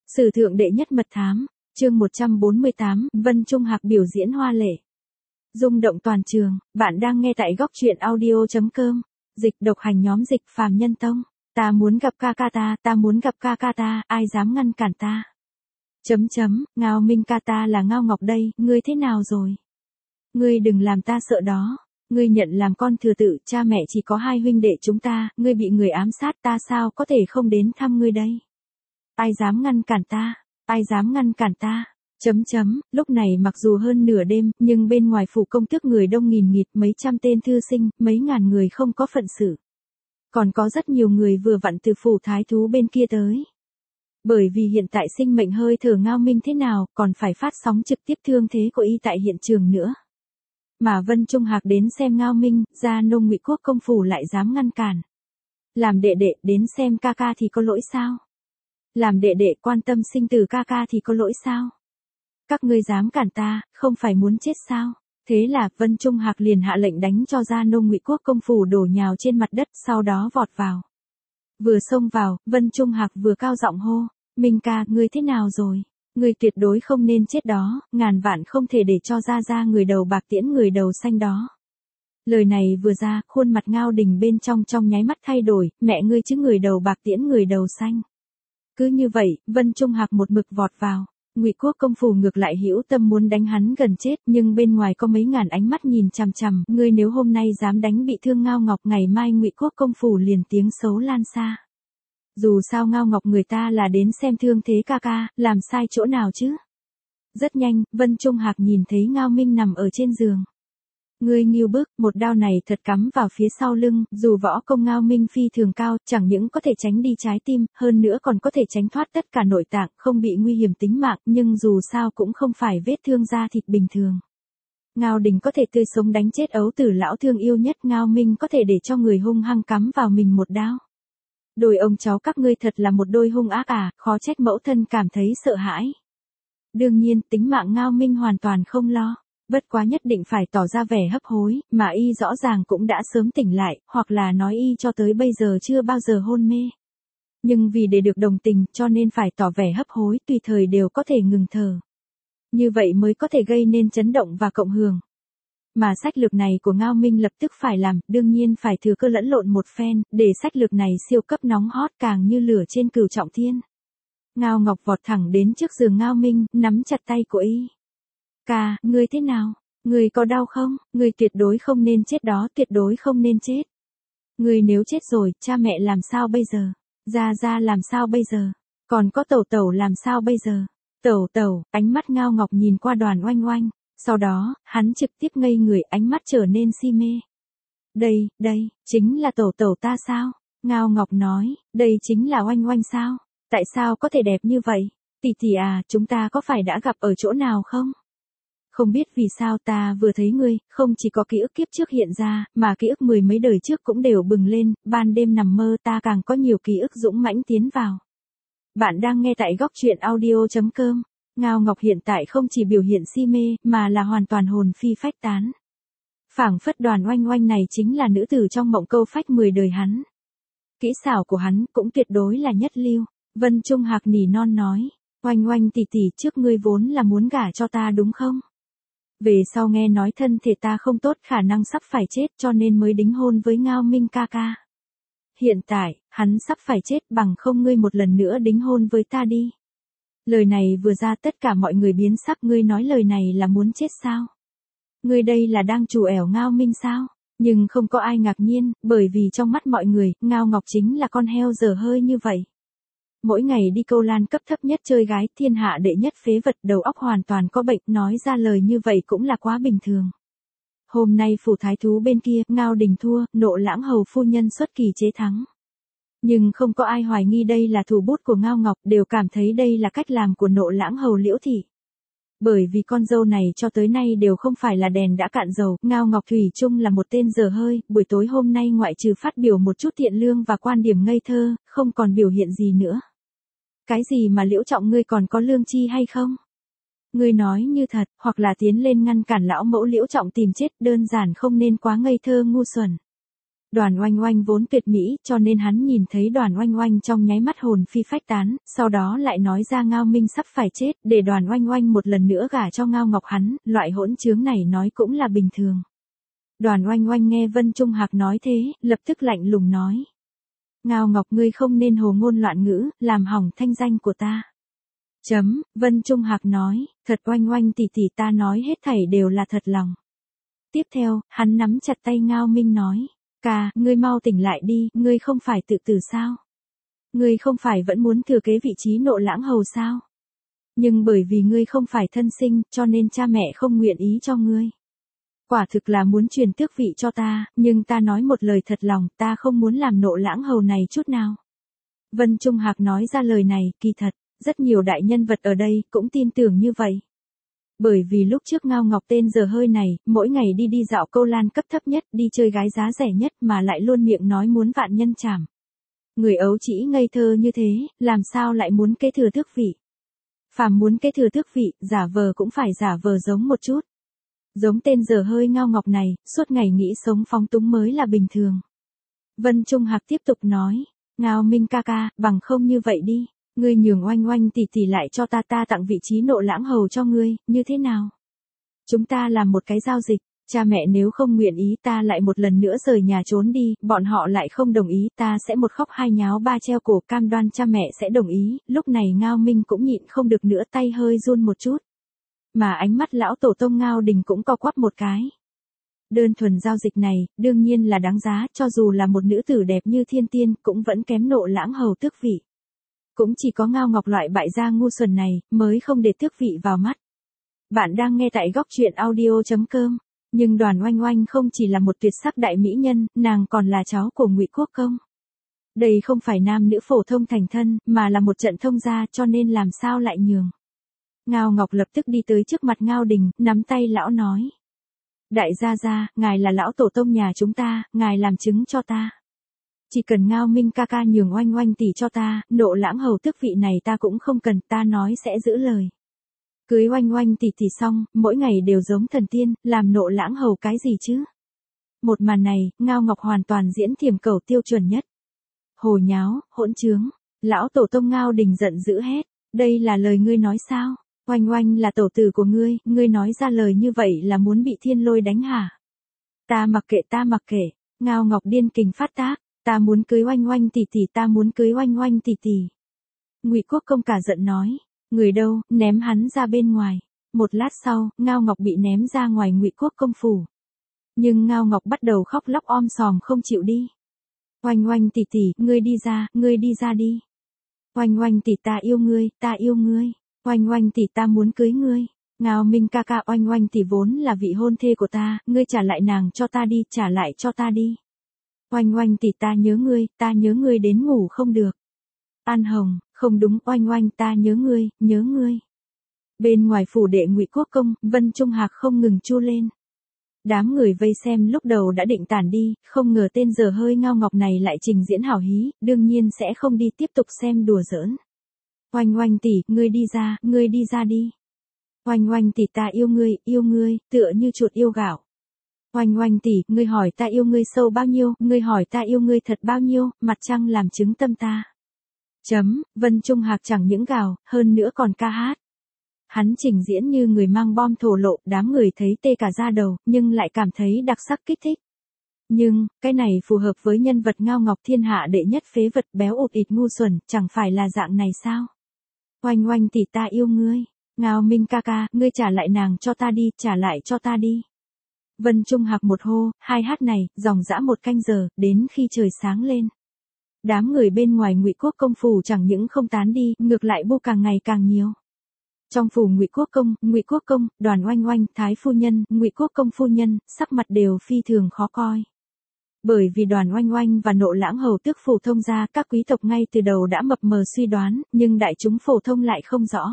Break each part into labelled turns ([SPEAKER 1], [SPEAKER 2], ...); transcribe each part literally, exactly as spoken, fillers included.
[SPEAKER 1] Sử thượng đệ nhất mật thám, chương một trăm bốn mươi tám, Vân Trung Hạc biểu diễn hoa lệ. Rung động toàn trường, bạn đang nghe tại góc truyện audio chấm com. Dịch độc hành nhóm dịch phàm nhân tông. Ta muốn gặp ca ca ta, ta muốn gặp ca ca ta, ai dám ngăn cản ta. Chấm chấm, Ngao Minh ca ta là Ngao Ngọc đây, ngươi thế nào rồi? Ngươi đừng làm ta sợ đó. Ngươi nhận làm con thừa tự, cha mẹ chỉ có hai huynh đệ chúng ta, ngươi bị người ám sát, ta sao có thể không đến thăm ngươi đây? Ai dám ngăn cản ta? Ai dám ngăn cản ta? Chấm chấm, lúc này mặc dù hơn nửa đêm, nhưng bên ngoài phủ công tước người đông nghìn nghịt, mấy trăm tên thư sinh, mấy ngàn người không có phận sự. Còn có rất nhiều người vừa vặn từ phủ thái thú bên kia tới. Bởi vì hiện tại sinh mệnh hơi thở Ngao Minh thế nào, còn phải phát sóng trực tiếp thương thế của y tại hiện trường nữa. Mà Vân Trung Hạc đến xem Ngao Minh, ra nông Ngụy Quốc công phủ lại dám ngăn cản. Làm đệ đệ đến xem ca ca thì có lỗi sao? Làm đệ đệ quan tâm sinh tử ca ca thì có lỗi sao? Các ngươi dám cản ta, không phải muốn chết sao? Thế là Vân Trung Hạc liền hạ lệnh đánh cho Gia Nông Ngụy Quốc công phủ đổ nhào trên mặt đất, sau đó vọt vào. Vừa xông vào, Vân Trung Hạc vừa cao giọng hô, Minh ca, ngươi thế nào rồi? Ngươi tuyệt đối không nên chết đó, ngàn vạn không thể để cho Gia Gia người đầu bạc tiễn người đầu xanh đó. Lời này vừa ra, khuôn mặt Ngao Đình bên trong trong nháy mắt thay đổi, mẹ ngươi chứ người đầu bạc tiễn người đầu xanh. Cứ như vậy, Vân Trung Hạc một mực vọt vào. Ngụy Quốc công phủ ngược lại hữu tâm muốn đánh hắn gần chết, nhưng bên ngoài có mấy ngàn ánh mắt nhìn chằm chằm, ngươi nếu hôm nay dám đánh bị thương Ngao Ngọc, ngày mai Ngụy Quốc công phủ liền tiếng xấu lan xa. Dù sao Ngao Ngọc người ta là đến xem thương thế ca ca, làm sai chỗ nào chứ? Rất nhanh, Vân Trung Hạc nhìn thấy Ngao Minh nằm ở trên giường. Ngươi nghiêu bức, một đao này thật cắm vào phía sau lưng, dù võ công Ngao Minh phi thường cao, chẳng những có thể tránh đi trái tim, hơn nữa còn có thể tránh thoát tất cả nội tạng, không bị nguy hiểm tính mạng, nhưng dù sao cũng không phải vết thương da thịt bình thường. Ngao Đình có thể tươi sống đánh chết ấu tử lão thương yêu nhất, Ngao Minh có thể để cho người hung hăng cắm vào mình một đao. Đôi ông cháu các ngươi thật là một đôi hung ác à, khó trách mẫu thân cảm thấy sợ hãi. Đương nhiên, tính mạng Ngao Minh hoàn toàn không lo. Bất quá nhất định phải tỏ ra vẻ hấp hối, mà y rõ ràng cũng đã sớm tỉnh lại, hoặc là nói y cho tới bây giờ chưa bao giờ hôn mê. Nhưng vì để được đồng tình, cho nên phải tỏ vẻ hấp hối, tùy thời đều có thể ngừng thở. Như vậy mới có thể gây nên chấn động và cộng hưởng. Mà sách lược này của Ngao Minh lập tức phải làm, đương nhiên phải thừa cơ lẫn lộn một phen, để sách lược này siêu cấp nóng hot càng như lửa trên cửu trọng thiên. Ngao Ngọc vọt thẳng đến trước giường Ngao Minh, nắm chặt tay của y. Ca, ngươi thế nào? Ngươi có đau không? Ngươi tuyệt đối không nên chết đó, tuyệt đối không nên chết. Ngươi nếu chết rồi, cha mẹ làm sao bây giờ? Gia Gia làm sao bây giờ? Còn có Tẩu Tẩu làm sao bây giờ? Tẩu Tẩu, ánh mắt Ngao Ngọc nhìn qua Đoàn Oanh Oanh, sau đó, hắn trực tiếp ngây người, ánh mắt trở nên si mê. Đây, đây, chính là Tẩu Tẩu ta sao? Ngao Ngọc nói, đây chính là Oanh Oanh sao? Tại sao có thể đẹp như vậy? Tỷ tỷ à, chúng ta có phải đã gặp ở chỗ nào không? Không biết vì sao ta vừa thấy ngươi, không chỉ có ký ức kiếp trước hiện ra, mà ký ức mười mấy đời trước cũng đều bừng lên, ban đêm nằm mơ ta càng có nhiều ký ức dũng mãnh tiến vào. Bạn đang nghe tại góc truyện audio chấm com. Ngao Ngọc hiện tại không chỉ biểu hiện si mê, mà là hoàn toàn hồn phi phách tán. Phảng phất Đoàn Oanh Oanh này chính là nữ tử trong mộng câu phách mười đời hắn. Kỹ xảo của hắn cũng tuyệt đối là nhất lưu. Vân Trung Hạc nỉ non nói, Oanh Oanh tỷ tỷ, trước ngươi vốn là muốn gả cho ta đúng không? Về sau nghe nói thân thể ta không tốt, khả năng sắp phải chết, cho nên mới đính hôn với Ngao Minh ca ca. Hiện tại, hắn sắp phải chết, bằng không ngươi một lần nữa đính hôn với ta đi. Lời này vừa ra tất cả mọi người biến sắc, ngươi nói lời này là muốn chết sao? Ngươi đây là đang trù ẻo Ngao Minh sao? Nhưng không có ai ngạc nhiên, bởi vì trong mắt mọi người, Ngao Ngọc chính là con heo dở hơi như vậy. Mỗi ngày đi câu lan cấp thấp nhất chơi gái, thiên hạ đệ nhất phế vật, đầu óc hoàn toàn có bệnh, nói ra lời như vậy cũng là quá bình thường. Hôm nay phủ thái thú bên kia, Ngao Đình thua, Nộ Lãng hầu phu nhân xuất kỳ chế thắng. Nhưng không có ai hoài nghi đây là thủ bút của Ngao Ngọc, đều cảm thấy đây là cách làm của Nộ Lãng hầu Liễu Thị. Bởi vì con dâu này cho tới nay đều không phải là đèn đã cạn dầu, Ngao Ngọc thủy chung là một tên dở hơi, buổi tối hôm nay ngoại trừ phát biểu một chút thiện lương và quan điểm ngây thơ, không còn biểu hiện gì nữa. Cái gì mà Liễu Trọng ngươi còn có lương chi hay không? Ngươi nói như thật, hoặc là tiến lên ngăn cản lão mẫu Liễu Trọng tìm chết, đơn giản không nên quá ngây thơ ngu xuẩn. Đoàn Oanh Oanh vốn tuyệt mỹ, cho nên hắn nhìn thấy Đoàn Oanh Oanh trong nháy mắt hồn phi phách tán, sau đó lại nói ra Ngao Minh sắp phải chết, để Đoàn Oanh Oanh một lần nữa gả cho Ngao Ngọc hắn, loại hỗn trướng này nói cũng là bình thường. Đoàn Oanh Oanh nghe Vân Trung Hạc nói thế, lập tức lạnh lùng nói. Ngao Ngọc ngươi không nên hồ ngôn loạn ngữ, làm hỏng thanh danh của ta. Chấm, Vân Trung Hạc nói, thật Oanh Oanh tỷ tỷ ta nói hết thảy đều là thật lòng. Tiếp theo, hắn nắm chặt tay Ngao Minh nói. Ca, ngươi mau tỉnh lại đi, ngươi không phải tự tử sao? Ngươi không phải vẫn muốn thừa kế vị trí Nộ Lãng Hầu sao? Nhưng bởi vì ngươi không phải thân sinh, cho nên cha mẹ không nguyện ý cho ngươi. Quả thực là muốn truyền tước vị cho ta, nhưng ta nói một lời thật lòng, ta không muốn làm Nộ Lãng Hầu này chút nào. Vân Trung Hạc nói ra lời này, kỳ thật, rất nhiều đại nhân vật ở đây cũng tin tưởng như vậy. Bởi vì lúc trước Ngao Ngọc tên giờ hơi này, mỗi ngày đi đi dạo câu lan cấp thấp nhất, đi chơi gái giá rẻ nhất mà lại luôn miệng nói muốn vạn nhân trảm. Người ấu chỉ ngây thơ như thế, làm sao lại muốn kế thừa tước vị? Phàm muốn kế thừa tước vị, giả vờ cũng phải giả vờ giống một chút. Giống tên giờ hơi Ngao Ngọc này, suốt ngày nghĩ sống phóng túng mới là bình thường. Vân Trung Hạc tiếp tục nói, Ngao Minh ca ca, bằng không như vậy đi. Ngươi nhường Oanh Oanh tỷ tỷ lại cho ta ta tặng vị trí Nộ Lãng Hầu cho ngươi, như thế nào? Chúng ta làm một cái giao dịch, cha mẹ nếu không nguyện ý ta lại một lần nữa rời nhà trốn đi, bọn họ lại không đồng ý ta sẽ một khóc hai nháo ba treo cổ cam đoan cha mẹ sẽ đồng ý, lúc này Ngao Minh cũng nhịn không được nữa tay hơi run một chút. Mà ánh mắt lão tổ tông Ngao Đình cũng co quắp một cái. Đơn thuần giao dịch này, đương nhiên là đáng giá, cho dù là một nữ tử đẹp như thiên tiên, cũng vẫn kém Nộ Lãng Hầu tước vị. Cũng chỉ có Ngao Ngọc loại bại gia ngu xuẩn này, mới không để tước vị vào mắt. Bạn đang nghe tại góc truyện audio chấm com, nhưng Đoàn Oanh Oanh không chỉ là một tuyệt sắc đại mỹ nhân, nàng còn là cháu của Ngụy Quốc Công. Đây không phải nam nữ phổ thông thành thân, mà là một trận thông gia, cho nên làm sao lại nhường. Ngao Ngọc lập tức đi tới trước mặt Ngao Đình, nắm tay lão nói. Đại gia gia, ngài là lão tổ tông nhà chúng ta, ngài làm chứng cho ta. Chỉ cần Ngao Minh ca ca nhường Oanh Oanh tỷ cho ta, Nộ Lãng Hầu tước vị này ta cũng không cần, ta nói sẽ giữ lời. Cưới Oanh Oanh tỷ tỷ xong, mỗi ngày đều giống thần tiên, làm Nộ Lãng Hầu cái gì chứ? Một màn này, Ngao Ngọc hoàn toàn diễn thiểm cầu tiêu chuẩn nhất. Hồ nháo, hỗn trướng, lão tổ tông Ngao Đình giận dữ hét, đây là lời ngươi nói sao? Oanh Oanh là tổ tử của ngươi, ngươi nói ra lời như vậy là muốn bị thiên lôi đánh hả? Ta mặc kệ ta mặc kệ, Ngao Ngọc điên kình phát tác. Ta muốn cưới Oanh Oanh tỷ tỷ, ta muốn cưới Oanh Oanh tỷ tỷ. Ngụy Quốc Công cả giận nói, người đâu, ném hắn ra bên ngoài. Một lát sau, Ngao Ngọc bị ném ra ngoài Ngụy Quốc Công phủ. Nhưng Ngao Ngọc bắt đầu khóc lóc om sòm không chịu đi. Oanh Oanh tỷ tỷ, ngươi đi ra, ngươi đi ra đi. Oanh Oanh tỷ ta yêu ngươi, ta yêu ngươi. Oanh Oanh tỷ ta muốn cưới ngươi. Ngao Minh ca ca, Oanh Oanh tỷ vốn là vị hôn thê của ta, ngươi trả lại nàng cho ta đi, trả lại cho ta đi. Oanh Oanh tỷ ta nhớ ngươi, ta nhớ ngươi đến ngủ không được. An Hồng, không đúng, Oanh Oanh ta nhớ ngươi, nhớ ngươi. Bên ngoài phủ đệ Ngụy Quốc Công, Vân Trung Hạc không ngừng chu lên. Đám người vây xem lúc đầu đã định tản đi, không ngờ tên giờ hơi Ngao Ngọc này lại trình diễn hảo hí, đương nhiên sẽ không đi tiếp tục xem đùa giỡn. Oanh Oanh tỷ, ngươi đi ra, ngươi đi ra đi. Oanh Oanh tỷ ta yêu ngươi, yêu ngươi, tựa như chuột yêu gạo. Oanh Oanh tỷ, ngươi hỏi ta yêu ngươi sâu bao nhiêu, ngươi hỏi ta yêu ngươi thật bao nhiêu, mặt trăng làm chứng tâm ta. Chấm, Vân Trung Hạc chẳng những gào, hơn nữa còn ca hát. Hắn trình diễn như người mang bom thổ lộ, đám người thấy tê cả da đầu, nhưng lại cảm thấy đặc sắc kích thích. Nhưng, cái này phù hợp với nhân vật Ngao Ngọc thiên hạ đệ nhất phế vật béo ụt ịt ngu xuẩn, chẳng phải là dạng này sao? Oanh Oanh tỷ ta yêu ngươi, Ngao Minh ca ca, ngươi trả lại nàng cho ta đi, trả lại cho ta đi. Vân Trung Hạc một hô, hai hát này, dòng dã một canh giờ, đến khi trời sáng lên. Đám người bên ngoài Ngụy Quốc Công phủ chẳng những không tán đi, ngược lại bu càng ngày càng nhiều. Trong phủ Ngụy Quốc Công, Ngụy Quốc Công, Đoàn Oanh Oanh, Thái phu nhân, Ngụy Quốc Công phu nhân, sắc mặt đều phi thường khó coi. Bởi vì Đoàn Oanh Oanh và Nộ Lãng Hầu tước phổ thông ra, các quý tộc ngay từ đầu đã mập mờ suy đoán, nhưng đại chúng phổ thông lại không rõ.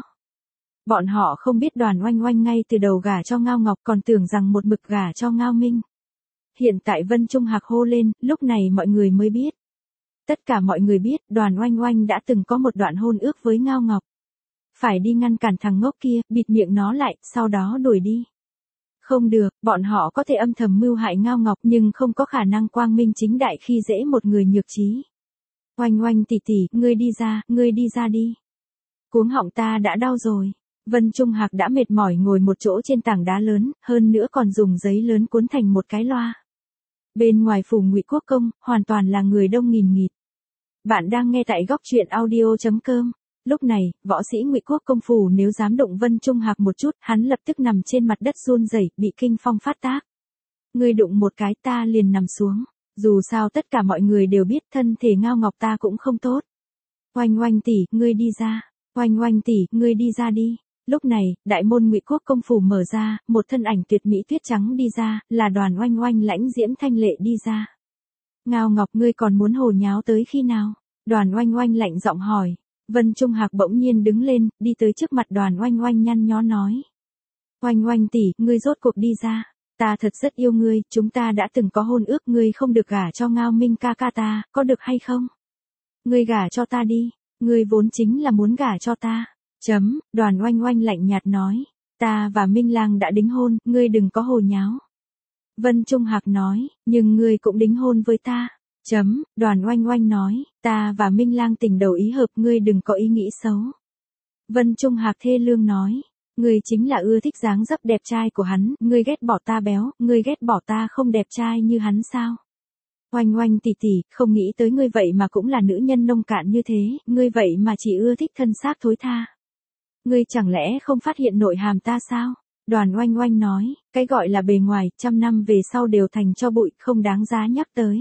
[SPEAKER 1] Bọn họ không biết Đoàn Oanh Oanh ngay từ đầu gả cho Ngao Ngọc, còn tưởng rằng một mực gả cho Ngao Minh. Hiện tại Vân Trung Hạc hô lên, lúc này mọi người mới biết. Tất cả mọi người biết, Đoàn Oanh Oanh đã từng có một đoạn hôn ước với Ngao Ngọc. Phải đi ngăn cản thằng ngốc kia, bịt miệng nó lại, sau đó đuổi đi. Không được, bọn họ có thể âm thầm mưu hại Ngao Ngọc nhưng không có khả năng quang minh chính đại khi dễ một người nhược trí. Oanh oanh tỷ tỷ, ngươi đi ra, ngươi đi ra đi. Cuống họng ta đã đau rồi. Vân Trung Hạc đã mệt mỏi ngồi một chỗ trên tảng đá lớn, hơn nữa còn dùng giấy lớn cuốn thành một cái loa. Bên ngoài phủ Ngụy Quốc Công, hoàn toàn là người đông nghìn nghịt. Bạn đang nghe tại góc truyện audio chấm com. Lúc này, võ sĩ Ngụy Quốc Công phủ nếu dám động Vân Trung Hạc một chút, hắn lập tức nằm trên mặt đất run rẩy, bị kinh phong phát tác. Ngươi đụng một cái ta liền nằm xuống. Dù sao tất cả mọi người đều biết thân thể Ngao Ngọc ta cũng không tốt. Oanh oanh tỷ, ngươi đi ra. Oanh oanh tỷ, ngươi đi ra đi. Lúc này, đại môn Ngụy Quốc Công phủ mở ra, một thân ảnh tuyệt mỹ tuyết trắng đi ra, là Đoàn Oanh Oanh lãnh diễm thanh lệ đi ra. Ngao Ngọc ngươi còn muốn hồ nháo tới khi nào? Đoàn Oanh Oanh lạnh giọng hỏi. Vân Trung Hạc bỗng nhiên đứng lên, đi tới trước mặt Đoàn Oanh Oanh nhăn nhó nói. Oanh Oanh tỷ, ngươi rốt cuộc đi ra. Ta thật rất yêu ngươi, chúng ta đã từng có hôn ước, ngươi không được gả cho Ngao Minh ca ca ta, có được hay không? Ngươi gả cho ta đi, ngươi vốn chính là muốn gả cho ta. Chấm, Đoàn Oanh Oanh lạnh nhạt nói. Ta và Minh Lang đã đính hôn, ngươi đừng có hồ nháo. Vân Trung Hạc nói, nhưng ngươi cũng đính hôn với ta. Chấm, Đoàn Oanh Oanh nói, ta và Minh Lang tình đầu ý hợp, ngươi đừng có ý nghĩ xấu. Vân Trung Hạc thê lương nói, ngươi chính là ưa thích dáng dấp đẹp trai của hắn, ngươi ghét bỏ ta béo, ngươi ghét bỏ ta không đẹp trai như hắn sao? Oanh Oanh tỷ tỷ, không nghĩ tới ngươi vậy mà cũng là nữ nhân nông cạn như thế, ngươi vậy mà chỉ ưa thích thân xác thối tha. Ngươi chẳng lẽ không phát hiện nội hàm ta sao? Đoàn Oanh Oanh nói, cái gọi là bề ngoài, trăm năm về sau đều thành cho bụi, không đáng giá nhắc tới.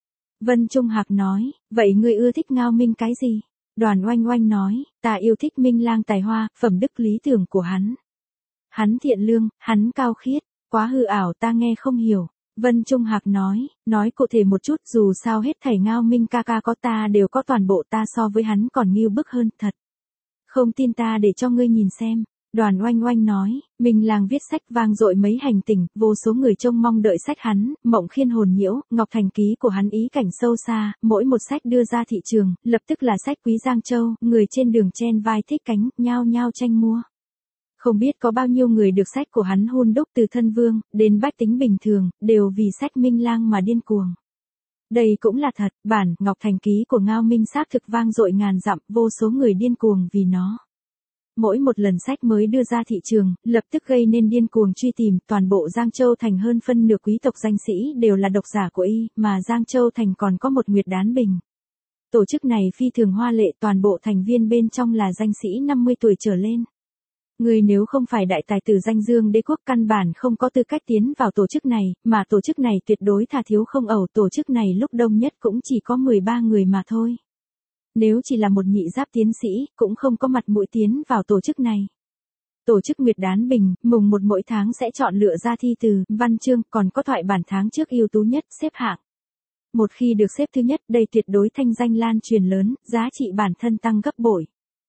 [SPEAKER 1] Vân Trung Hạc nói, vậy ngươi ưa thích Ngao Minh cái gì? Đoàn Oanh Oanh nói, ta yêu thích Minh Lang tài hoa, phẩm đức lý tưởng của hắn. Hắn thiện lương, hắn cao khiết, quá hư ảo ta nghe không hiểu. Vân Trung Hạc nói, nói cụ thể một chút, dù sao hết thảy Ngao Minh ca ca có ta đều có, toàn bộ ta so với hắn còn nghiêu bức hơn, thật. Không tin ta để cho ngươi nhìn xem. Đoàn Oanh Oanh nói, Minh Lang viết sách vang dội mấy hành tinh, vô số người trông mong đợi sách hắn, mộng khiên hồn nhiễu, Ngọc Thành Ký của hắn ý cảnh sâu xa, mỗi một sách đưa ra thị trường, lập tức là sách quý Giang Châu, người trên đường chen vai thích cánh, nhao nhao tranh mua. Không biết có bao nhiêu người được sách của hắn hun đúc, từ thân vương, đến bách tính bình thường, đều vì sách Minh Lang mà điên cuồng. Đây cũng là thật, bản Ngọc Thành Ký của Ngao Minh xác thực vang dội ngàn dặm, vô số người điên cuồng vì nó. Mỗi một lần sách mới đưa ra thị trường, lập tức gây nên điên cuồng truy tìm, toàn bộ Giang Châu Thành hơn phân nửa quý tộc danh sĩ đều là độc giả của y, mà Giang Châu Thành còn có một Nguyệt Đán Bình. Tổ chức này phi thường hoa lệ, toàn bộ thành viên bên trong là danh sĩ năm mươi tuổi trở lên. Người nếu không phải đại tài tử danh dương đế quốc căn bản không có tư cách tiến vào tổ chức này, mà tổ chức này tuyệt đối thà thiếu không ẩu, tổ chức này lúc đông nhất cũng chỉ có mười ba người mà thôi. Nếu chỉ là một nhị giáp tiến sĩ, cũng không có mặt mũi tiến vào tổ chức này. Tổ chức Nguyệt Đán Bình, mùng một mỗi tháng sẽ chọn lựa ra thi từ, văn chương, còn có thoại bản tháng trước ưu tú nhất, xếp hạng. Một khi được xếp thứ nhất, đây tuyệt đối thanh danh lan truyền lớn, giá trị bản thân tăng gấp bội.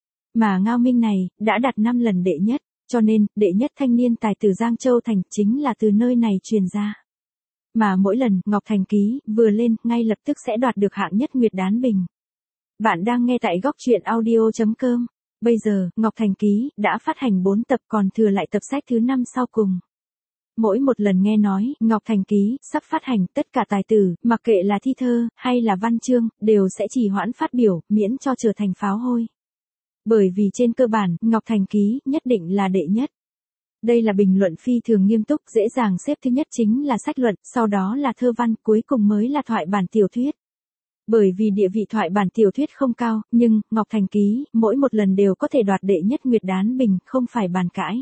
[SPEAKER 1] Mà Ngao Minh này, đã đạt năm lần đệ nhất, cho nên, đệ nhất thanh niên tài tử Giang Châu Thành, chính là từ nơi này truyền ra. Mà mỗi lần, Ngọc Thành Ký, vừa lên, ngay lập tức sẽ đoạt được hạng nhất Nguyệt Đán Bình. Bạn đang nghe tại góc truyện audio chấm com. Bây giờ, Ngọc Thành Ký, đã phát hành bốn tập, còn thừa lại tập sách thứ năm sau cùng. Mỗi một lần nghe nói, Ngọc Thành Ký, sắp phát hành, tất cả tài tử, mặc kệ là thi thơ, hay là văn chương, đều sẽ trì hoãn phát biểu, miễn cho trở thành pháo hôi. Bởi vì trên cơ bản, Ngọc Thành Ký, nhất định là đệ nhất. Đây là bình luận phi thường nghiêm túc, dễ dàng xếp thứ nhất chính là sách luận, sau đó là thơ văn, cuối cùng mới là thoại bản tiểu thuyết. Bởi vì địa vị thoại bản tiểu thuyết không cao, nhưng, Ngọc Thành Ký, mỗi một lần đều có thể đoạt đệ nhất Nguyệt Đán Bình, không phải bàn cãi.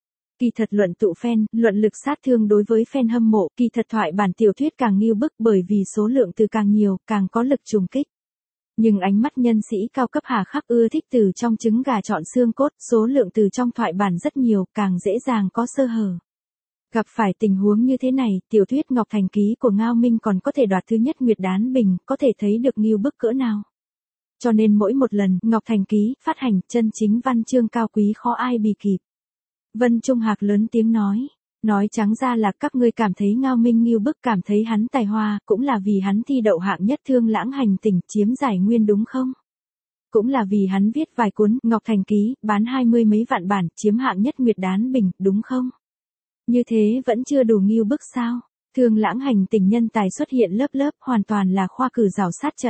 [SPEAKER 1] Kỳ thật luận tụ fan, luận lực sát thương đối với fan hâm mộ, kỳ thật thoại bản tiểu thuyết càng nghiêu bức bởi vì số lượng từ càng nhiều, càng có lực trùng kích. Nhưng ánh mắt nhân sĩ cao cấp hà khắc ưa thích từ trong trứng gà chọn xương cốt, số lượng từ trong thoại bản rất nhiều, càng dễ dàng có sơ hở. Gặp phải tình huống như thế này, tiểu thuyết Ngọc Thành Ký của Ngao Minh còn có thể đoạt thứ nhất Nguyệt Đán Bình, có thể thấy được nghiêu bức cỡ nào. Cho nên mỗi một lần, Ngọc Thành Ký, phát hành, chân chính văn chương cao quý khó ai bì kịp. Vân Trung Hạc lớn tiếng nói. Nói trắng ra là các ngươi cảm thấy Ngao Minh nghiêu bức, cảm thấy hắn tài hoa, cũng là vì hắn thi đậu hạng nhất Thương Lãng Hành Tỉnh, chiếm giải nguyên đúng không? Cũng là vì hắn viết vài cuốn Ngọc Thành Ký, bán hai mươi mấy vạn bản, chiếm hạng nhất Nguyệt Đán Bình, đúng không? Như thế vẫn chưa đủ nghiêu bức sao? Thương Lãng hành tình nhân tài xuất hiện lớp lớp, hoàn toàn là khoa cử rào sát trận.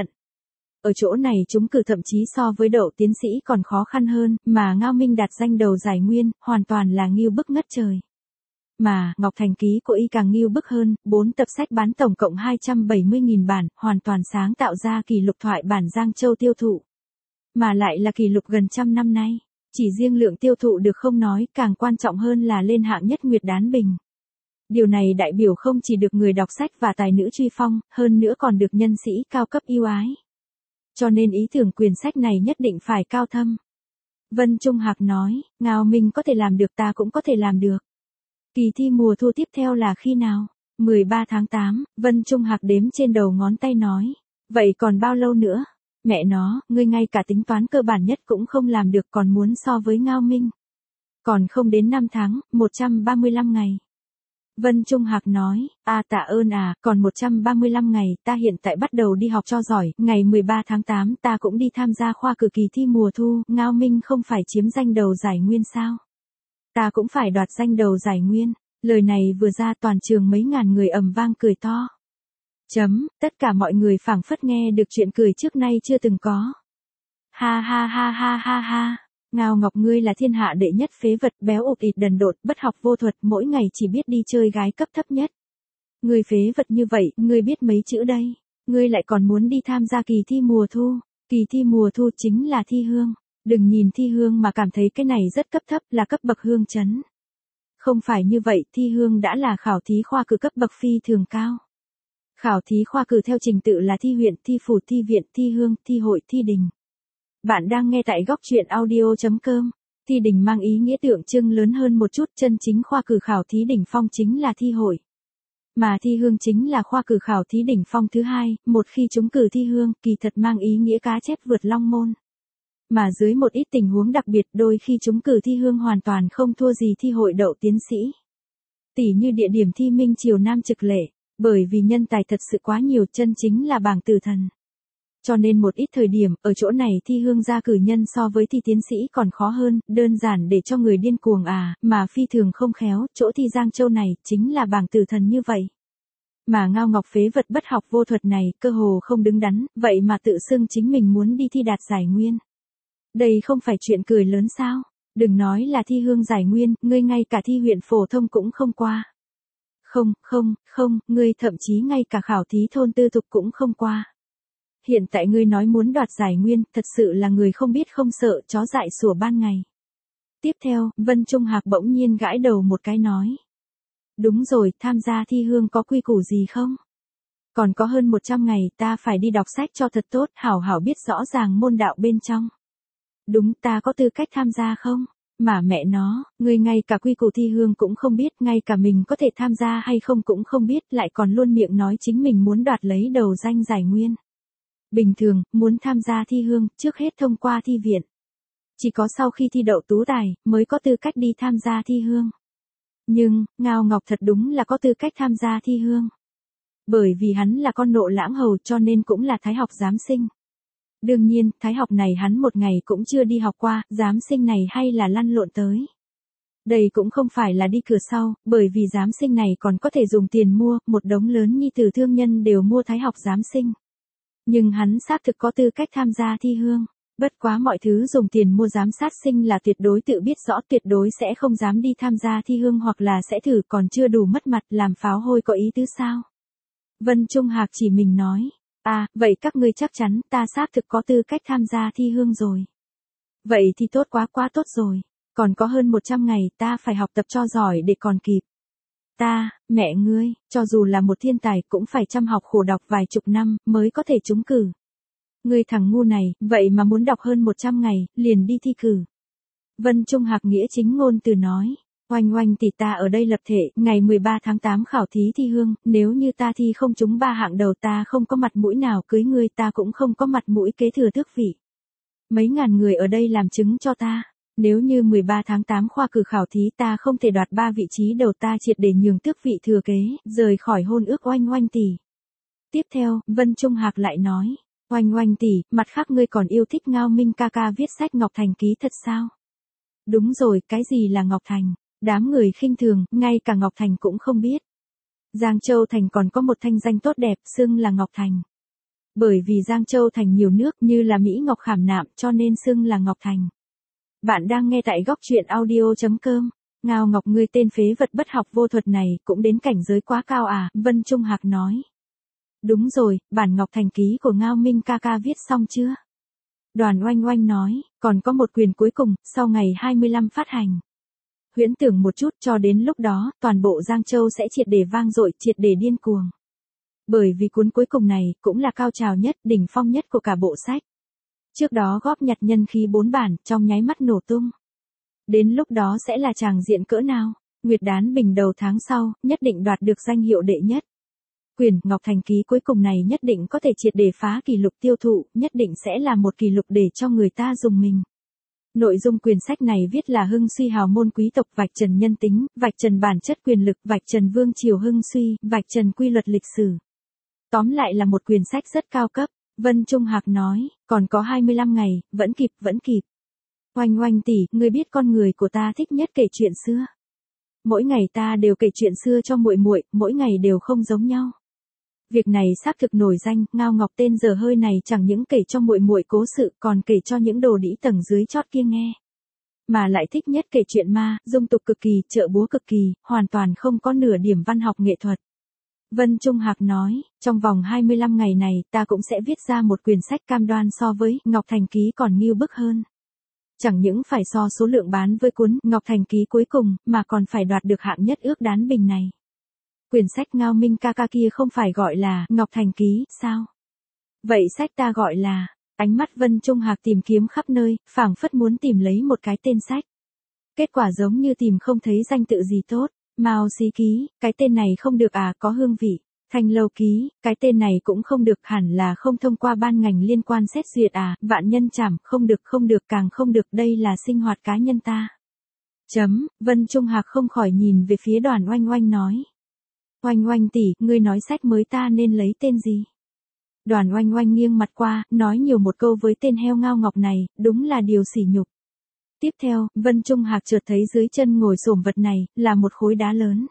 [SPEAKER 1] Ở chỗ này trúng cử thậm chí so với đậu tiến sĩ còn khó khăn hơn, mà Ngao Minh đạt danh đầu giải nguyên, hoàn toàn là nghiêu bức ngất trời. Mà, Ngọc Thành ký của y càng nghiêu bức hơn, bốn tập sách bán tổng cộng hai trăm bảy mươi nghìn bản, hoàn toàn sáng tạo ra kỷ lục thoại bản Giang Châu tiêu thụ. Mà lại là kỷ lục gần trăm năm nay. Chỉ riêng lượng tiêu thụ được không nói, càng quan trọng hơn là lên hạng nhất Nguyệt Đán Bình. Điều này đại biểu không chỉ được người đọc sách và tài nữ truy phong, hơn nữa còn được nhân sĩ cao cấp yêu ái. Cho nên ý tưởng quyền sách này nhất định phải cao thâm. Vân Trung Hạc nói, Ngao Minh có thể làm được, ta cũng có thể làm được. Kỳ thi mùa thu tiếp theo là khi nào? mười ba tháng tám, Vân Trung Hạc đếm trên đầu ngón tay nói. Vậy còn bao lâu nữa? Mẹ nó, ngươi ngay cả tính toán cơ bản nhất cũng không làm được, còn muốn so với Ngao Minh. Còn không đến năm tháng, một trăm ba mươi lăm ngày. Vân Trung Hạc nói, a tạ ơn à, còn một trăm ba mươi lăm ngày, ta hiện tại bắt đầu đi học cho giỏi, ngày mười ba tháng tám ta cũng đi tham gia khoa cử kỳ thi mùa thu, Ngao Minh không phải chiếm danh đầu giải nguyên sao? Ta cũng phải đoạt danh đầu giải nguyên. Lời này vừa ra toàn trường mấy ngàn người ầm vang cười to. Chấm, tất cả mọi người phảng phất nghe được chuyện cười trước nay chưa từng có. Ha ha ha ha ha ha. Ngao Ngọc ngươi là thiên hạ đệ nhất phế vật, béo ụt ịt đần độn, bất học vô thuật, mỗi ngày chỉ biết đi chơi gái cấp thấp nhất. Ngươi phế vật như vậy, ngươi biết mấy chữ đây? Ngươi lại còn muốn đi tham gia kỳ thi mùa thu. Kỳ thi mùa thu chính là thi hương. Đừng nhìn thi hương mà cảm thấy cái này rất cấp thấp, là cấp bậc hương chấn. Không phải như vậy, thi hương đã là khảo thí khoa cử cấp bậc phi thường cao. Khảo thí khoa cử theo trình tự là thi huyện, thi phủ, thi viện, thi hương, thi hội, thi đình. Bạn đang nghe tại góc truyện audio chấm com. Thi đình mang ý nghĩa tượng trưng lớn hơn một chút, chân chính khoa cử khảo thí đỉnh phong chính là thi hội. Mà thi hương chính là khoa cử khảo thí đỉnh phong thứ hai, một khi trúng cử thi hương, kỳ thật mang ý nghĩa cá chép vượt long môn. Mà dưới một ít tình huống đặc biệt, đôi khi trúng cử thi hương hoàn toàn không thua gì thi hội đậu tiến sĩ. Tỷ như địa điểm thi Minh Triều Nam Trực Lệ, bởi vì nhân tài thật sự quá nhiều, chân chính là bảng tử thần. Cho nên một ít thời điểm, ở chỗ này thi hương gia cử nhân so với thi tiến sĩ còn khó hơn, đơn giản để cho người điên cuồng à, mà phi thường không khéo, chỗ thi Giang Châu này, chính là bảng tử thần như vậy. Mà Ngao Ngọc phế vật bất học vô thuật này, cơ hồ không đứng đắn, vậy mà tự xưng chính mình muốn đi thi đạt giải nguyên. Đây không phải chuyện cười lớn sao? Đừng nói là thi hương giải nguyên, ngươi ngay cả thi huyện phổ thông cũng không qua. Không, không, không, ngươi thậm chí ngay cả khảo thí thôn tư thục cũng không qua. Hiện tại ngươi nói muốn đoạt giải nguyên, thật sự là người không biết không sợ, chó dại sủa ban ngày. Tiếp theo, Vân Trung Hạc bỗng nhiên gãi đầu một cái nói. Đúng rồi, tham gia thi hương có quy củ gì không? Còn có hơn một trăm ngày, ta phải đi đọc sách cho thật tốt, hảo hảo biết rõ ràng môn đạo bên trong. Đúng, ta có tư cách tham gia không? Mà mẹ nó, ngươi ngay cả quy củ thi hương cũng không biết, ngay cả mình có thể tham gia hay không cũng không biết, lại còn luôn miệng nói chính mình muốn đoạt lấy đầu danh giải nguyên. Bình thường, muốn tham gia thi hương, trước hết thông qua thi viện. Chỉ có sau khi thi đậu tú tài, mới có tư cách đi tham gia thi hương. Nhưng, Ngao Ngọc thật đúng là có tư cách tham gia thi hương. Bởi vì hắn là con nộ lãng hầu cho nên cũng là thái học giám sinh. Đương nhiên, thái học này hắn một ngày cũng chưa đi học qua, giám sinh này hay là lăn lộn tới. Đây cũng không phải là đi cửa sau, bởi vì giám sinh này còn có thể dùng tiền mua, một đống lớn nhi tử thương nhân đều mua thái học giám sinh. Nhưng hắn xác thực có tư cách tham gia thi hương. Bất quá mọi thứ dùng tiền mua giám sát sinh là tuyệt đối tự biết rõ, tuyệt đối sẽ không dám đi tham gia thi hương hoặc là sẽ thử, còn chưa đủ mất mặt, làm pháo hôi có ý tứ sao? Vân Trung Hạc chỉ mình nói. À, vậy các ngươi chắc chắn ta xác thực có tư cách tham gia thi hương rồi. Vậy thì tốt quá quá tốt rồi. Còn có hơn một trăm ngày ta phải học tập cho giỏi để còn kịp. Ta, mẹ ngươi, cho dù là một thiên tài cũng phải chăm học khổ đọc vài chục năm mới có thể trúng cử. Ngươi thằng ngu này, vậy mà muốn đọc hơn một trăm ngày, liền đi thi cử. Vân Trung Hạc nghĩa chính ngôn từ nói. Oanh oanh thì ta ở đây lập thể, ngày mười ba tháng tám khảo thí thi hương, nếu như ta thi không trúng ba hạng đầu ta không có mặt mũi nào cưới ngươi, ta cũng không có mặt mũi kế thừa tước vị. Mấy ngàn người ở đây làm chứng cho ta, nếu như mười ba tháng tám khoa cử khảo thí ta không thể đoạt ba vị trí đầu ta triệt để nhường tước vị thừa kế, rời khỏi hôn ước oanh oanh tỷ. Tiếp theo, Vân Trung Hạc lại nói, oanh oanh tỷ, mặt khác ngươi còn yêu thích Ngao Minh ca ca viết sách Ngọc Thành ký thật sao? Đúng rồi, cái gì là Ngọc Thành? Đám người khinh thường, ngay cả Ngọc Thành cũng không biết. Giang Châu Thành còn có một thanh danh tốt đẹp, xưng là Ngọc Thành. Bởi vì Giang Châu Thành nhiều nước như là Mỹ Ngọc khảm nạm cho nên xưng là Ngọc Thành. Bạn đang nghe tại góc truyện audio chấm com. Ngao Ngọc, ngươi tên phế vật bất học vô thuật này cũng đến cảnh giới quá cao à, Vân Trung Hạc nói. Đúng rồi, bản Ngọc Thành ký của Ngao Minh ca ca viết xong chưa? Đoàn Oanh Oanh nói, còn có một quyền cuối cùng, sau ngày hai mươi lăm phát hành. Huyễn tưởng một chút, cho đến lúc đó, toàn bộ Giang Châu sẽ triệt để vang dội, triệt để điên cuồng. Bởi vì cuốn cuối cùng này, cũng là cao trào nhất, đỉnh phong nhất của cả bộ sách. Trước đó góp nhặt nhân khí bốn bản, trong nháy mắt nổ tung. Đến lúc đó sẽ là tràng diện cỡ nào? Nguyệt Đán Bình đầu tháng sau, nhất định đoạt được danh hiệu đệ nhất. Quyền Ngọc Thành ký cuối cùng này nhất định có thể triệt để phá kỷ lục tiêu thụ, nhất định sẽ là một kỷ lục để cho người ta dùng mình. Nội dung quyển sách này viết là hưng suy hào môn quý tộc, vạch trần nhân tính, vạch trần bản chất quyền lực, vạch trần vương triều hưng suy, vạch trần quy luật lịch sử. Tóm lại là một quyển sách rất cao cấp. Vân Trung Hạc nói, còn có hai mươi lăm ngày, vẫn kịp, vẫn kịp. Oanh Oanh tỷ, ngươi biết con người của ta thích nhất kể chuyện xưa. Mỗi ngày ta đều kể chuyện xưa cho muội muội, mỗi ngày đều không giống nhau. Việc này xác thực nổi danh, Ngao Ngọc tên dở hơi này chẳng những kể cho muội muội cố sự, còn kể cho những đồ đĩ tầng dưới chót kia nghe. Mà lại thích nhất kể chuyện ma, dung tục cực kỳ, trợ búa cực kỳ, hoàn toàn không có nửa điểm văn học nghệ thuật. Vân Trung Hạc nói, trong vòng hai mươi lăm ngày này ta cũng sẽ viết ra một quyển sách cam đoan so với Ngọc Thành ký còn nghiêu bức hơn. Chẳng những phải so số lượng bán với cuốn Ngọc Thành ký cuối cùng, mà còn phải đoạt được hạng nhất ước đán bình này. Quyển sách Ngao Minh ca ca kia không phải gọi là Ngọc Thành ký, sao? Vậy sách ta gọi là... Ánh mắt Vân Trung Hạc tìm kiếm khắp nơi, phảng phất muốn tìm lấy một cái tên sách. Kết quả giống như tìm không thấy danh tự gì tốt. Mao Xí ký, cái tên này không được à, có hương vị. Thanh Lâu ký, cái tên này cũng không được, hẳn là không thông qua ban ngành liên quan xét duyệt à, Vạn Nhân Trảm, không được không được càng không được, đây là sinh hoạt cá nhân ta. Chấm, Vân Trung Hạc không khỏi nhìn về phía Đoàn Oanh Oanh nói. Oanh Oanh tỷ, ngươi nói sách mới ta nên lấy tên gì? Đoàn Oanh Oanh nghiêng mặt qua, nói nhiều một câu với tên heo Ngao Ngọc này, đúng là điều sỉ nhục. Tiếp theo, Vân Trung Hạc chợt thấy dưới chân ngồi xổm vật này, là một khối đá lớn.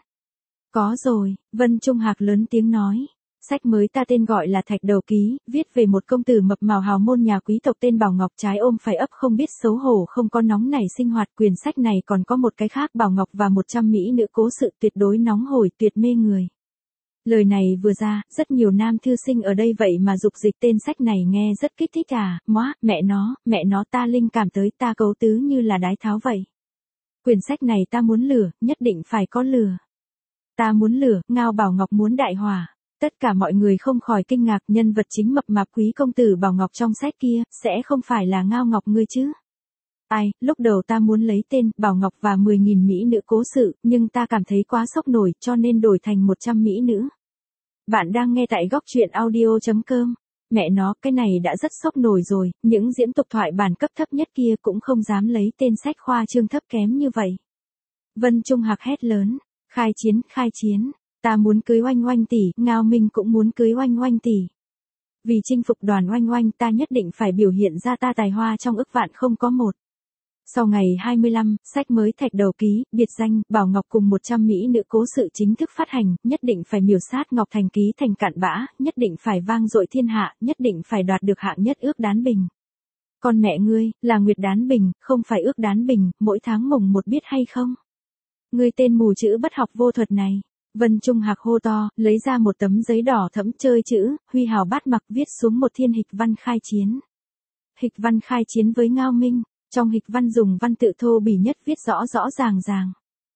[SPEAKER 1] Có rồi, Vân Trung Hạc lớn tiếng nói. Sách mới ta tên gọi là Thạch Đầu Ký, viết về một công tử mập mào hào môn nhà quý tộc tên Bảo Ngọc, trái ôm phải ấp không biết xấu hổ, không có nóng nảy sinh hoạt. Quyển sách này còn có một cái khác, Bảo Ngọc và một trăm mỹ nữ cố sự tuyệt đối nóng hổi, tuyệt mê người. Lời này vừa ra, rất nhiều nam thư sinh ở đây vậy mà dục dịch tên sách này nghe rất kích thích à, móa, mẹ nó, mẹ nó ta linh cảm tới, ta cấu tứ như là đái tháo vậy. Quyển sách này ta muốn lửa, nhất định phải có lửa. Ta muốn lửa, Ngao Bảo Ngọc muốn đại hỏa. Tất cả mọi người không khỏi kinh ngạc, nhân vật chính mập mạp quý công tử Bảo Ngọc trong sách kia, sẽ không phải là Ngao Ngọc ngươi chứ? Ai, lúc đầu ta muốn lấy tên Bảo Ngọc và mười nghìn mỹ nữ cố sự, nhưng ta cảm thấy quá sốc nổi, cho nên đổi thành một trăm mỹ nữ. Bạn đang nghe tại góc truyện audio chấm com. Mẹ nó, cái này đã rất sốc nổi rồi, những diễn tục thoại bản cấp thấp nhất kia cũng không dám lấy tên sách khoa trương thấp kém như vậy. Vân Trung Hạc hét lớn, khai chiến, khai chiến, ta muốn cưới Oanh Oanh tỷ, Ngao Minh cũng muốn cưới Oanh Oanh tỷ. Vì chinh phục Đoàn Oanh Oanh ta nhất định phải biểu hiện ra ta tài hoa trong ức vạn không có một. Sau ngày hai mươi lăm, sách mới Thạch Đầu Ký, biệt danh, Bảo Ngọc cùng một trăm mỹ nữ cố sự chính thức phát hành, nhất định phải miểu sát Ngọc Thành ký thành cặn bã, nhất định phải vang dội thiên hạ, nhất định phải đoạt được hạng nhất ước đán bình. Con mẹ ngươi, là Nguyệt Đán Bình, không phải ước đán bình, mỗi tháng mùng một biết hay không? Ngươi tên mù chữ bất học vô thuật này. Vân Trung Hạc hô to, lấy ra một tấm giấy đỏ thẫm chơi chữ, huy hào bát mặc viết xuống một thiên hịch văn khai chiến. Hịch văn khai chiến với Ngao Minh. Trong hịch văn dùng văn tự thô bỉ nhất viết rõ rõ ràng ràng.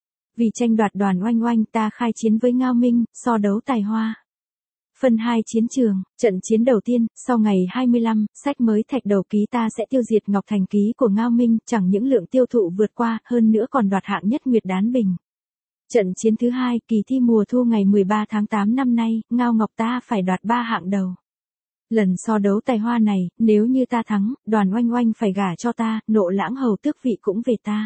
[SPEAKER 1] Vì tranh đoạt Đoàn Oanh Oanh ta khai chiến với Ngao Minh, so đấu tài hoa. Phần hai chiến trường, trận chiến đầu tiên, sau ngày hai mươi lăm, sách mới Thạch Đầu Ký ta sẽ tiêu diệt Ngọc Thành ký của Ngao Minh, chẳng những lượng tiêu thụ vượt qua, hơn nữa còn đoạt hạng nhất Nguyệt Đán Bình. Trận chiến thứ hai, kỳ thi mùa thu ngày mười ba tháng tám năm nay, Ngao Ngọc ta phải đoạt ba hạng đầu. Lần so đấu tài hoa này, nếu như ta thắng, Đoàn Oanh Oanh phải gả cho ta, Nộ Lãng hầu tước vị cũng về ta.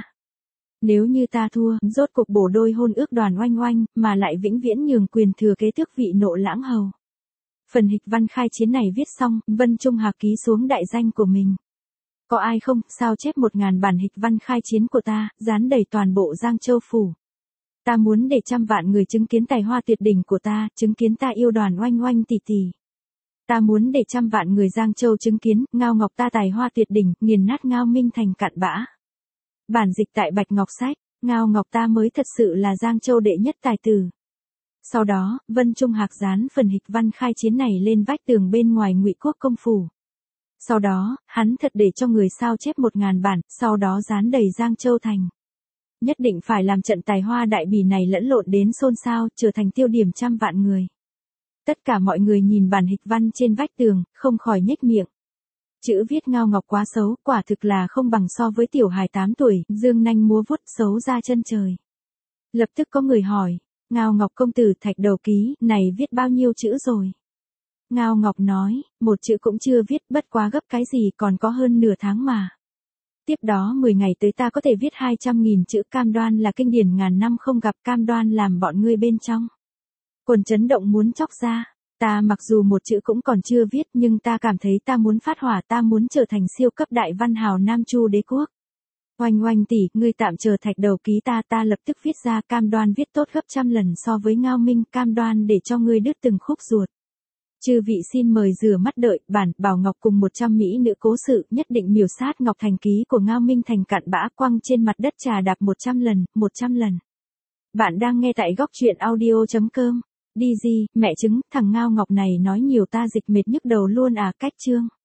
[SPEAKER 1] Nếu như ta thua, rốt cuộc bổ đôi hôn ước Đoàn Oanh Oanh, mà lại vĩnh viễn nhường quyền thừa kế tước vị Nộ Lãng hầu. Phần hịch văn khai chiến này viết xong, Vân Trung Hạc ký xuống đại danh của mình. Có ai không, sao chép một ngàn bản hịch văn khai chiến của ta, dán đầy toàn bộ Giang Châu phủ. Ta muốn để trăm vạn người chứng kiến tài hoa tuyệt đỉnh của ta, chứng kiến ta yêu Đoàn Oanh Oanh tỷ tỷ. Ta muốn để trăm vạn người Giang Châu chứng kiến, Ngao Ngọc ta tài hoa tuyệt đỉnh, nghiền nát Ngao Minh thành cặn bã. Bản dịch tại Bạch Ngọc Sách, Ngao Ngọc ta mới thật sự là Giang Châu đệ nhất tài tử. Sau đó, Vân Trung Hạc dán phần hịch văn khai chiến này lên vách tường bên ngoài Ngụy Quốc công phủ. Sau đó, hắn thật để cho người sao chép một ngàn bản, sau đó dán đầy Giang Châu thành. Nhất định phải làm trận tài hoa đại bỉ này lẫn lộn đến xôn xao, trở thành tiêu điểm trăm vạn người. Tất cả mọi người nhìn bản hịch văn trên vách tường, không khỏi nhếch miệng. Chữ viết Ngao Ngọc quá xấu, quả thực là không bằng so với tiểu hài tám tuổi, dương nanh múa vuốt xấu ra chân trời. Lập tức có người hỏi, Ngao Ngọc công tử thạch đầu ký, này viết bao nhiêu chữ rồi? Ngao Ngọc nói, một chữ cũng chưa viết, bất quá gấp cái gì, còn có hơn nửa tháng mà. Tiếp đó mười ngày tới ta có thể viết hai trăm nghìn chữ, cam đoan là kinh điển ngàn năm không gặp, cam đoan làm bọn ngươi bên trong quần chấn động muốn chóc ra. Ta mặc dù một chữ cũng còn chưa viết, nhưng ta cảm thấy ta muốn phát hỏa, ta muốn trở thành siêu cấp đại văn hào Nam Chu đế quốc. Oanh Oanh tỷ, ngươi tạm chờ thạch đầu ký ta, ta lập tức viết ra, cam đoan viết tốt gấp trăm lần so với Ngao Minh, cam đoan để cho ngươi đứt từng khúc ruột. Chư vị xin mời rửa mắt đợi, bản Bảo Ngọc cùng một trăm mỹ nữ cố sự, nhất định miểu sát Ngọc thành ký của Ngao Minh thành cặn bã, quăng trên mặt đất trà đạp một trăm lần, một trăm lần. Bạn đang nghe tại góc truyện audio chấm com. Đi gì, mẹ chứng, thằng Ngao Ngọc này nói nhiều ta dịch mệt nhức đầu luôn à, cách chương.